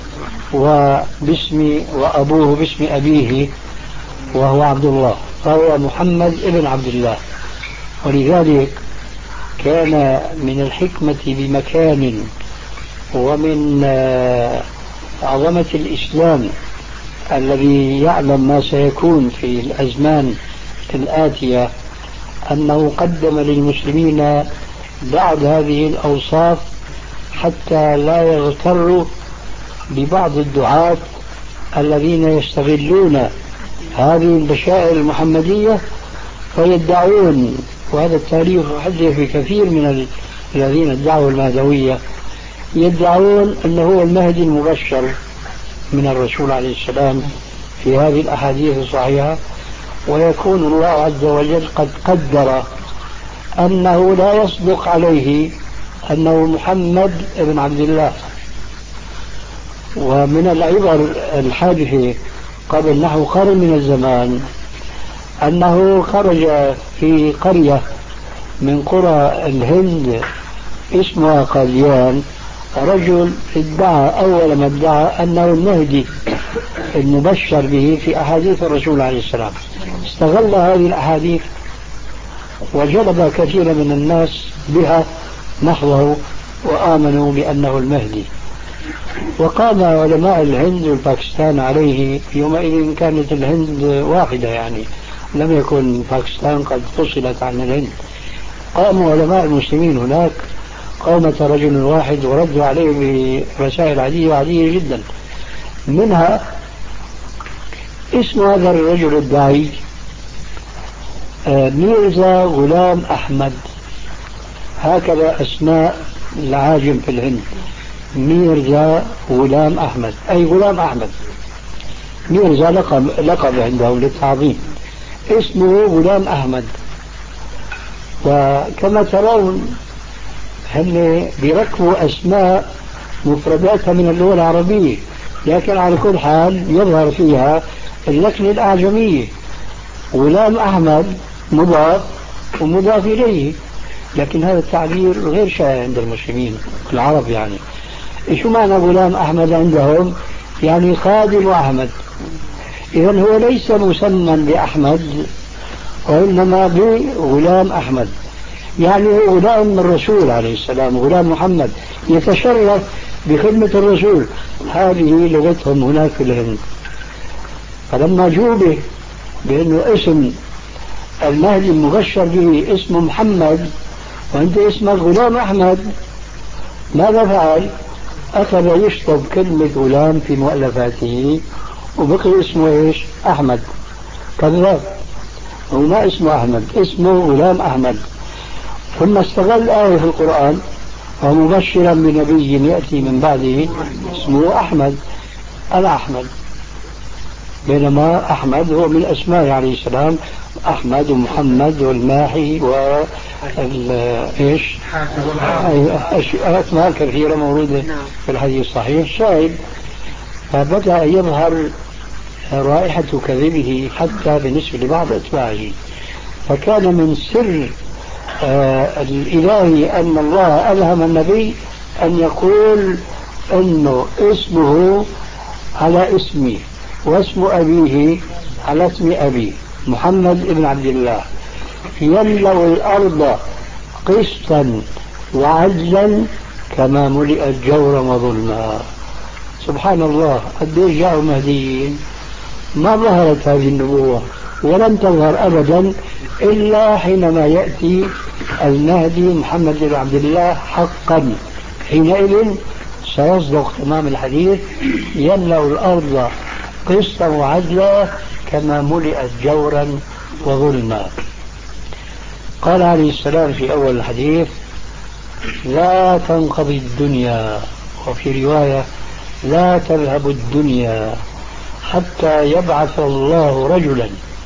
وباسم وأبوه باسم أبيه وهو عبد الله، فهو محمد ابن عبد الله. ولذلك كان من الحكمة بمكان ومن عظمة الإسلام الذي يعلم ما سيكون في الأزمان الآتية أنه قدم للمسلمين بعض هذه الأوصاف حتى لا يغتروا ببعض الدعاة الذين يستغلون هذه البشائر المحمدية فيدعون، وهذا التاريخ يحدث في كثير من الذين ادعوا المهدوية، يدعون أنه هو المهدي المبشر من الرسول عليه السلام في هذه الأحاديث الصحيحة، ويكون الله عز وجل قد قدر أنه لا يصدق عليه أنه محمد ابن عبد الله. ومن العبر الحادثة قبل نحو قرن من الزمان أنه خرج في قرية من قرى الهند اسمها قاديان رجل ادعى أول ما ادعى أنه المهدي المبشر به في أحاديث الرسول عليه السلام. استغل هذه الأحاديث وجلب كثيرا من الناس بها نحوه وآمنوا بأنه المهدي. وقام علماء الهند والباكستان عليه. يومئذ كانت الهند واحدة، يعني لم يكن باكستان قد فصلت عن الهند. قاموا علماء المسلمين هناك قومة رجل واحد وردوا عليه برسائل عادية عادية جدا. منها اسم هذا الرجل الداعي ميرزا غلام أحمد، هكذا أسماء العاجم في الهند، ميرزا غلام أحمد أي غلام أحمد. ميرزا لقب, لقب عندهم للتعظيم، اسمه غلام أحمد. وكما ترون هم بيركبوا أسماء مفرداتها من اللغة العربية، لكن على كل حال يظهر فيها اللكنة الأعجمية. غلام أحمد مضاف ومضاف إليه، لكن هذا التعبير غير شائع عند المسلمين العرب. يعني شو معنى غلام أحمد عندهم؟ يعني خادم أحمد. إذن هو ليس مسمى بأحمد وإنما بغلام أحمد، يعني هو غلام من الرسول عليه السلام، غلام محمد يتشرف بخدمة الرسول. هذه لغتهم هناك في الهند. فلما جوبه بأنه اسم المهدي المبشر به اسمه محمد وأنت اسمك غلام أحمد، ماذا فعل؟ أخذ يشطب كلمة غلام في مؤلفاته وبقي اسمه إيش؟ أحمد. كذاب، هو ما اسمه أحمد، اسمه غلام أحمد. ثم استغل آية في القرآن ومبشرا بنبي يأتي من بعده اسمه أحمد. أنا أحمد، بينما أحمد هو من أسماء عليه السلام، أحمد ومحمد والماحي و إيش أسماء كثيرة موجودة في الحديث الصحيح. شاهد، فبدأ يظهر رائحة كذبه حتى بالنسبة لبعض أتباعه. فكان من سر آه الإلهي أن الله ألهم النبي أن يقول أنه اسمه على اسمي واسم أبيه على اسم أبي محمد بن عبد الله يملأ الأرض قسطا وعدلا كما ملئت جورا وظلما. سبحان الله، قد جاءوا مهديين ما ظهرت هذه النبوة ولن تظهر أبدا إلا حينما يأتي المهدي محمد بن عبد الله حقا. حينئذ سيصدق تمام الحديث يملأ الأرض قسطا وعدلا كما ملئت جورا وظلما. قال عليه السلام في أول الحديث لا تنقضي الدنيا، وفي رواية لا تذهب الدنيا حتى يبعث الله رجلا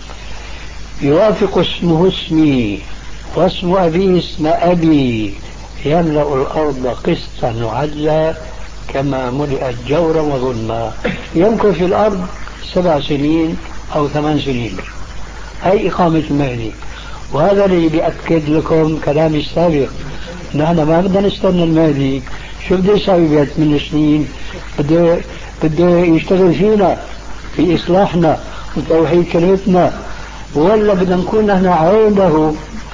يوافق اسمه اسمي واسم أبيه اسم أبي يملأ الأرض قسطا وعدلا كما ملئت جورا وظلما. يمكث في الأرض سبع سنين أو ثمان سنين، هي إقامة المهدي. وهذا اللي بيأكد لكم كلامي السابق، نحن ما بدنا نستنى المهدي. شو بده يساوي بيت من سنين؟ بده بده يشتغل فينا في إصلاحنا وتوحيد كلمتنا، ولا بدنا نكون نحن عونه؟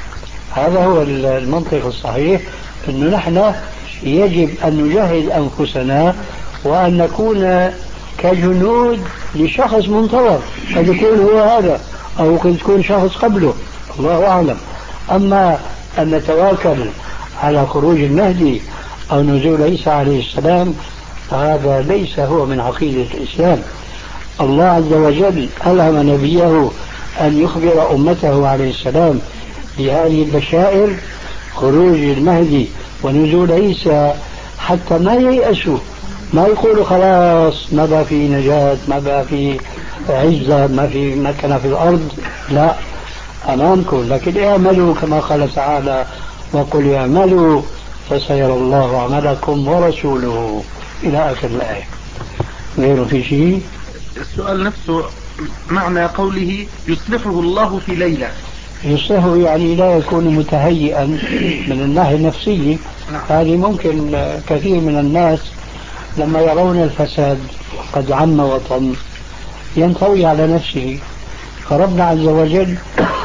هذا هو المنطق الصحيح، أنه نحن يجب أن نجهز أنفسنا وأن نكون كجنود لشخص منتظر، قد يكون هو هذا أو قد يكون شخص قبله، الله أعلم. أما أن نتواكل على خروج المهدي أو نزول عيسى عليه السلام فهذا ليس هو من عقيدة الإسلام. الله عز وجل ألهم نبيه أن يخبر أمته عليه السلام بهذه البشائر، خروج المهدي ونزول عيسى، حتى ما ييأسوا، ما يقولوا خلاص ما بقى في نجاة، ما بقى في عزة، ما في مكنة في الأرض. لا، أمامكم، لكن اعملوا كما قال تعالى وقل اعملوا فسيرى الله عملكم ورسوله إلى آخر الآية. غير في شيء؟ السؤال نفسه معنى قوله يصلحه الله في ليلة. يصلحه يعني لا يكون متهيئا من الناحية النفسية. هذه ممكن كثير من الناس لما يرون الفساد قد عم وطن ينطوي على نفسه، فربنا عز وجل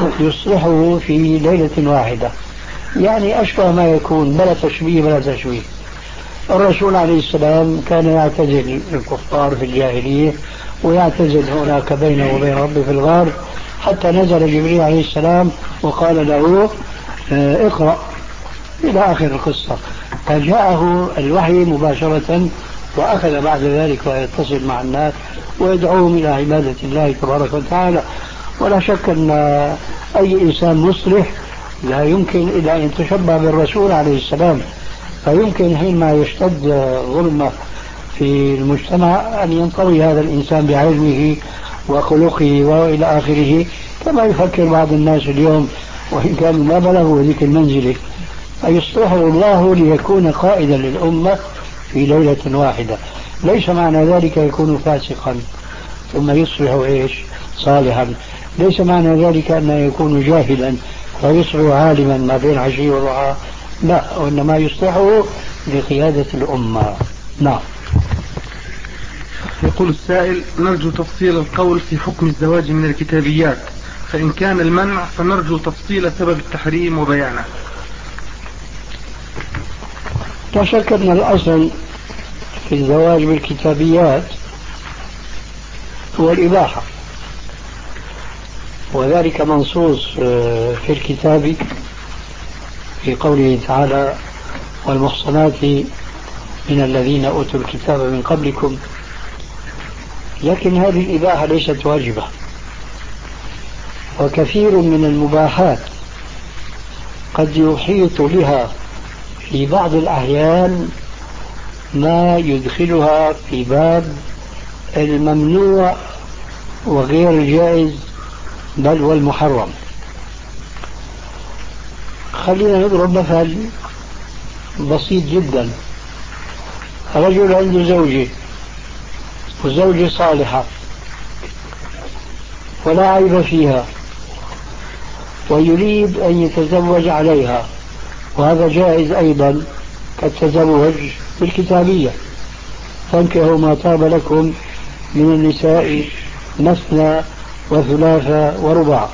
يصلحه في ليلة واحدة، يعني أشبه ما يكون، بلا تشبيه بلا تشبيه. الرسول عليه السلام كان يعتزل الكفار في الجاهلية ويعتزل هناك بينه وبين ربه في الغار، حتى نزل جبريل عليه السلام وقال له اقرأ إلى آخر القصة، فجاءه الوحي مباشرة وأخذ بعد ذلك ويتصل مع الناس ويدعوهم إلى عبادة الله تبارك وتعالى. ولا شك أن أي إنسان مصلح لا يمكن إلا أن يتشبه بالرسول عليه السلام، فيمكن حينما يشتد ظلمة في المجتمع أن ينطوي هذا الإنسان بعلمه وخلقه وإلى آخره، كما يفكر بعض الناس اليوم وإن كانوا ما بلغوا ذيك المنزلة. فيصلحه الله ليكون قائدا للأمة في ليلة واحدة. ليس معنى ذلك يكون فاسقا ثم يصبح إيش صالحا، ليس معنى ذلك أنه يكون جاهلا فيصبح عالما ما بين عشي وضحى، لا، وإنما يصلحه لقيادة الأمة. نعم. يقول السائل نرجو تفصيل القول في حكم الزواج من الكتابيات، فإن كان المنع فنرجو تفصيل سبب التحريم وبيانه. لا شك أن الأصل في الزواج بالكتابيات هو الإباحة، وذلك منصوص في الكتاب في قوله تعالى والمحصنات من الذين أوتوا الكتاب من قبلكم. لكن هذه الإباحة ليست واجبة، وكثير من المباحات قد يحيط بها في بعض الأحيان ما يدخلها في باب الممنوع وغير الجائز بل والمحرم. خلينا نضرب مثل بسيط جدا. رجل عنده زوجة وزوجة صالحة ولا عيب فيها ويريد أن يتزوج عليها، وهذا جائز أيضا كالتزوج بالكتابية، فانكحوا ما طاب لكم من النساء مثنى وثلاثة ورباع،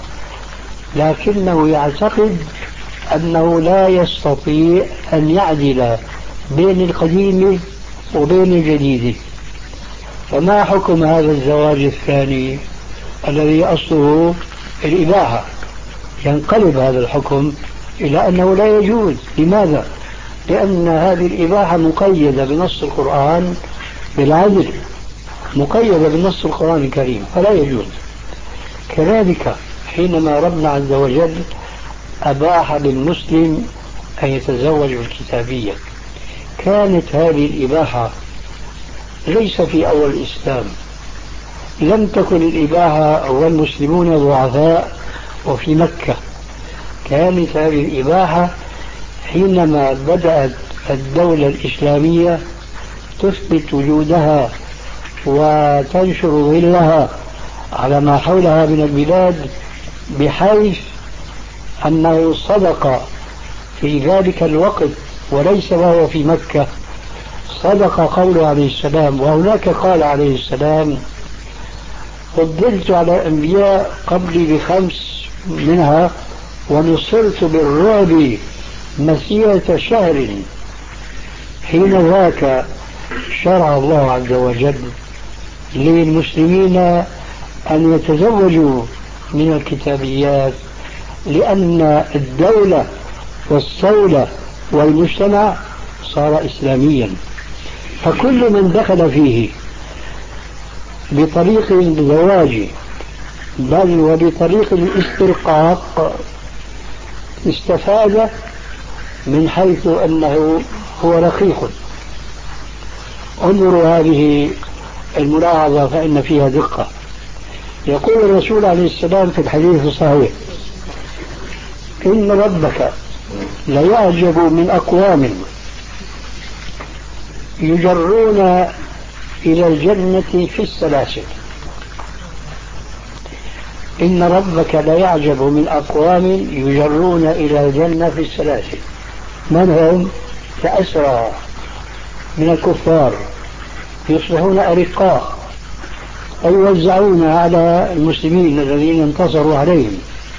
لكنه يعتقد أنه لا يستطيع أن يعدل بين القديم وبين الجديد. فما حكم هذا الزواج الثاني الذي أصله الإباحة؟ ينقلب هذا الحكم إلى أنه لا يجوز. لماذا؟ لأن هذه الإباحة مقيدة بنص القرآن بالعدل، مقيدة بنص القرآن الكريم، فلا يجوز. كذلك حينما ربنا عز وجل أباح للمسلم أن يتزوج بالكتابية، كانت هذه الإباحة ليس في أول الإسلام، لم تكن الإباحة والمسلمون ضعفاء وفي مكة، كانت هذه الإباحة حينما بدأت الدولة الإسلامية تثبت وجودها وتنشر ظلها على ما حولها من البلاد، بحيث أنه صدق في ذلك الوقت وليس وهو في مكة، صدق قوله عليه السلام. وهناك قال عليه السلام: فضلت على الأنبياء قبلي بخمس منها ونصرت بالرعب مسيرة شهر. حين ذاك شرع الله عز وجل للمسلمين أن يتزوجوا من الكتابيات، لأن الدولة والصولة والمجتمع صار إسلاميا، فكل من دخل فيه بطريق الزواج بل وبطريق الاسترقاق استفاد من حيث أنه هو رقيق. انظروا هذه الملاحظة فإن فيها دقة. يقول الرسول عليه السلام في الحديث الصحيح: إن ربك ليعجب من أقوام يجرون إلى الجنة في السلاسل. إن ربك ليعجب من أقوام يجرون إلى الجنة في السلاسل. من هم؟ كأسرى من الكفار يصبحون أرقاء ويوزعون على المسلمين الذين انتصروا عليهم،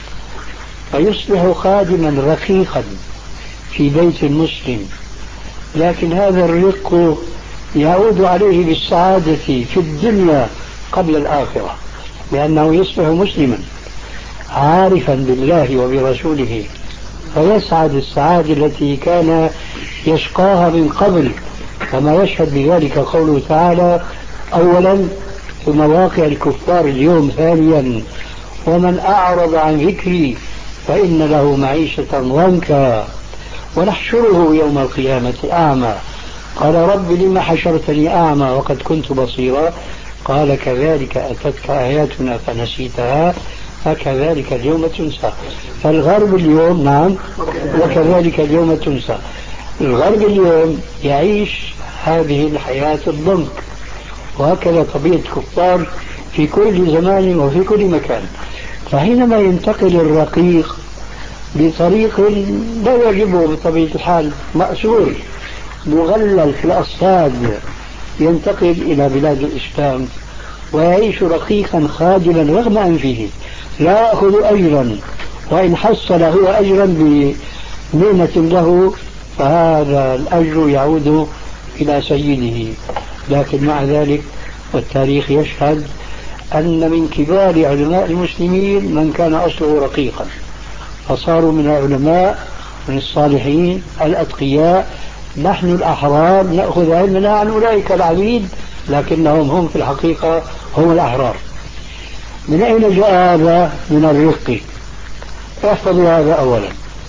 فيصبح خادما رقيقا في بيت المسلم، لكن هذا الرق يعود عليه بالسعادة في الدنيا قبل الآخرة، لأنه يصبح مسلما عارفا بالله وبرسوله، فيسعد السعادة التي كان يشقاها من قبل، كما يشهد بذلك قوله تعالى أولا في مواقع الكفار اليوم، ثانيا ومن أعرض عن ذكري فإن له معيشة ضنكا ونحشره يوم القيامة أعمى قال رب لما حشرتني أعمى وقد كنت بصيرا قال كذلك أتتك آياتنا فنسيتها فكذلك اليوم تنسى. فالغرب اليوم نعم وكذلك اليوم تنسى، الغرب اليوم يعيش هذه الحياة الضنك، وهكذا طبيعة الكفار في كل زمان وفي كل مكان. فحينما ينتقل الرقيق بطريق لا يعجبه بطبيعة الحال، مأسور مغلل في الأصفاد، ينتقل إلى بلاد الإسلام ويعيش رقيقا خادما رغم أنفه، لا يأخذ أجرا، وإن حصل هو أجرا بنعمة له فهذا الأجر يعود إلى سيده. لكن مع ذلك والتاريخ يشهد أن من كبار علماء المسلمين من كان أصله رقيقا، فصاروا من العلماء من الصالحين الأتقياء. نحن الأحرار نأخذ علمنا عن أولئك العبيد، لكنهم هم في الحقيقة هم الأحرار. من أين جاء هذا؟ من الرق. احفظوا هذا أولا.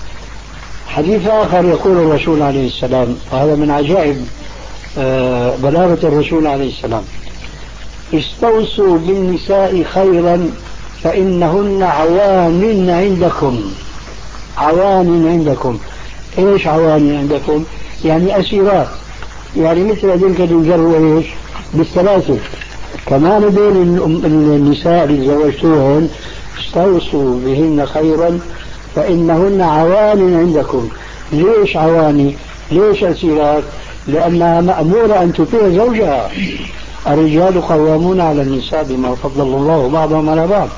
حديث آخر يقول الرسول عليه السلام، وهذا من عجائب بلاغة الرسول عليه السلام: استوصوا بالنساء خيرا فإنهن عوان عندكم. عوان عندكم. ايش عوان عندكم؟ يعني أسيرات، يعني مثل ذلك ينجروا ايش بالسلاسل. كمان بين النساء اللي زوجتوهن استوصوا بهن خيرا فإنهن عوان عندكم. ليش عواني؟ ليش أسيرات؟ لأنها مأمورة أن تطيع زوجها، الرجال قوامون على النساء بما فضل الله بعضهم على بعض.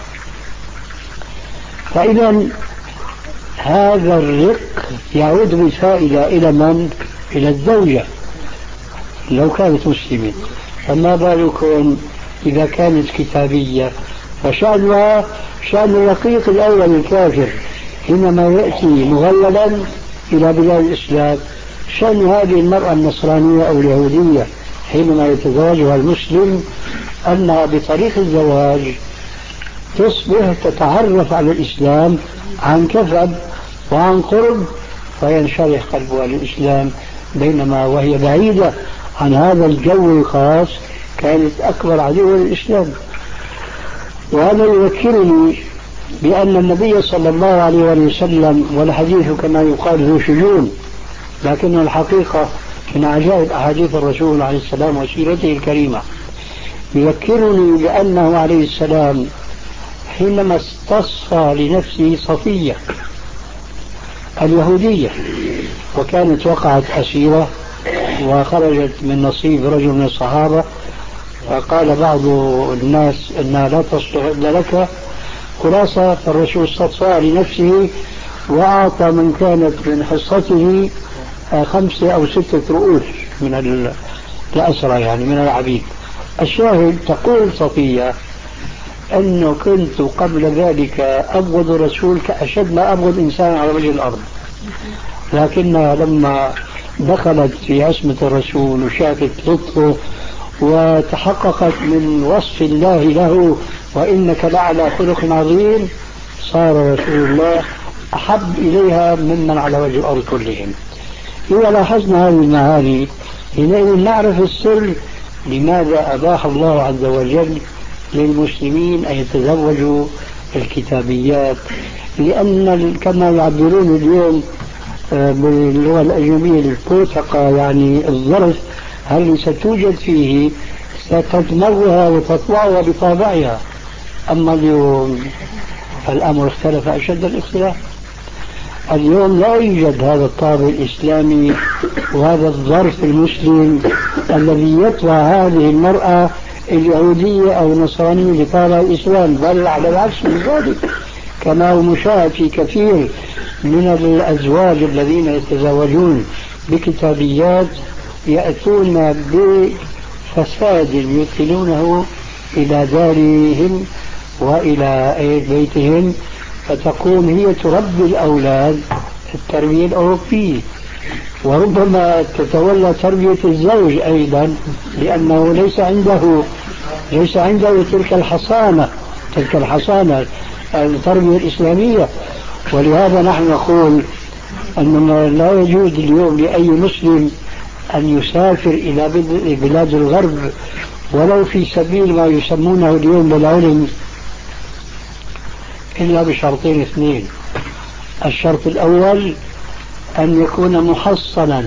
فإذا هذا الرق يعود بالفائدة إلى من؟ إلى الزوجة لو كانت مسلمة. فما بالكم إذا كانت كتابية؟ فشأنها شأن الرقيق الأول الكافر حينما يأتي مغللا إلى بلاد الإسلام، شأن هذه المرأة النصرانية أو اليهودية حينما يتزوجها المسلم أنها بطريق الزواج تصبح تتعرف على الإسلام عن كثب وعن قرب، فينشرح قلبها للإسلام، بينما وهي بعيدة عن هذا الجو الخاص كانت أكبر عدو للإسلام. وهذا يذكرني بأن النبي صلى الله عليه وسلم، والحديث كما يقال ذو شجون، لكن الحقيقة من عجائب أحاديث الرسول عليه السلام وسيرته الكريمة، يذكرني بأنه عليه السلام حينما استصفى لنفسه صفية اليهودية، وكانت وقعت أسيرة وخرجت من نصيب رجل من الصحابة، فقال بعض الناس أنها لا تصلح إلا لك، خلاصة فالرسول استصفى لنفسه وأعطى من كانت من حصته خمسة أو ستة رؤوس من الأسرى، يعني من العبيد. الشاهد تقول صفية أنه كنت قبل ذلك أبغض الرسول كأشد ما أبغض إنسان على وجه الأرض، لكنها لما دخلت في عصمة الرسول وشافت لطفه وتحققت من وصف الله له وإنك لعلى خلق عظيم، صار رسول الله أحب إليها ممن على وجه الأرض كلهم. إذا لاحظنا هذه المعاني حينئذ نعرف السر لماذا أباح الله عز وجل للمسلمين أن يتزوجوا الكتابيات، لأن كما يعبرون اليوم باللغة الأجنبية البوتقة، يعني الظرف هل ستوجد فيه ستدمغها وتطلعها بطابعها. أما اليوم الأمر اختلف أشد الاختلاف. اليوم لا يوجد هذا الطابع الإسلامي وهذا الظرف المسلم الذي يطلع هذه المرأة اليهودية أو النصرانية بطابع الإسلام، بل على العكس من ذلك، كما هو مشاهد في كثير من الأزواج الذين يتزوجون بكتابيات يأتون بفساد يدخلونه إلى دارهم وإلى بيتهم، فتقوم هي تربي الأولاد التربية الأوروبية، وربما تتولى تربية الزوج أيضا، لأنه ليس عنده ليس عنده تلك الحصانة تلك الحصانة التربية الإسلامية. ولهذا نحن نقول أنه لا يجوز اليوم لأي مسلم أن يسافر إلى بلاد الغرب ولو في سبيل ما يسمونه اليوم بالعلم، إلا بشرطين اثنين. الشرط الأول أن يكون محصنا،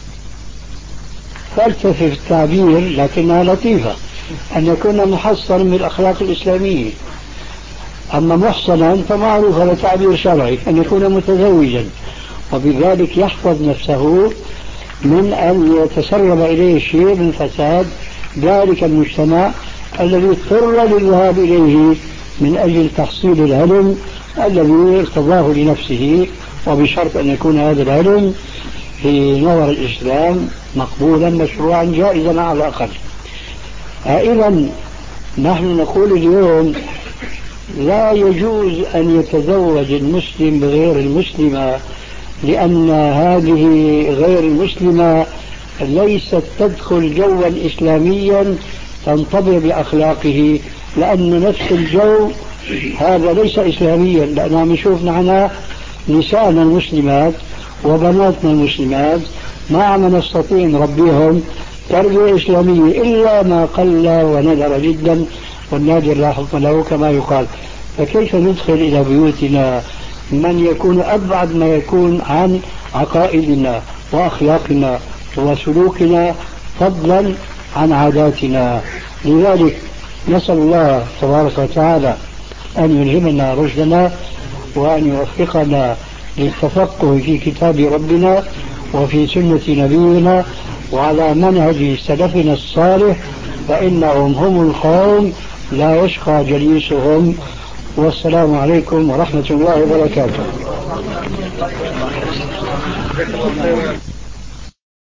فلسفة التعبير لكنها لطيفة، أن يكون محصنا بالأخلاق الإسلامية. أما محصنا فمعروف هذا تعبير شرعي، أن يكون متزوجا، وبذلك يحفظ نفسه من أن يتسرب إليه شيء من فساد ذلك المجتمع الذي اضطر للذهاب إليه من أجل تحصيل العلم الذي ارتضاه لنفسه، وبشرط أن يكون هذا العلم في نظر الإسلام مقبولا مشروعا جائزا على الأقل. إذن نحن نقول اليوم لا يجوز أن يتزوج المسلم بغير المسلمة، لأن هذه غير المسلمة ليست تدخل جوا إسلاميا تنطبع بأخلاقه، لأن نفس الجو هذا ليس إسلاميا. لأننا نشوف نحن نساءنا المسلمات وبناتنا المسلمات ما عم نستطيع نربيهم تربية إسلامية إلا ما قل وندر جدا، والنادر لا حكم له كما يقال. فكيف ندخل إلى بيوتنا من يكون أبعد ما يكون عن عقائدنا وأخلاقنا وسلوكنا فضلا عن عاداتنا؟ لذلك نسأل الله تبارك وتعالى أن يلهمنا رشدنا وأن يوفقنا للتفقه في كتاب ربنا وفي سنة نبينا وعلى منهج سلفنا الصالح، فإنهم هم القوم لا يشقى جليسهم. والسلام عليكم ورحمة الله وبركاته.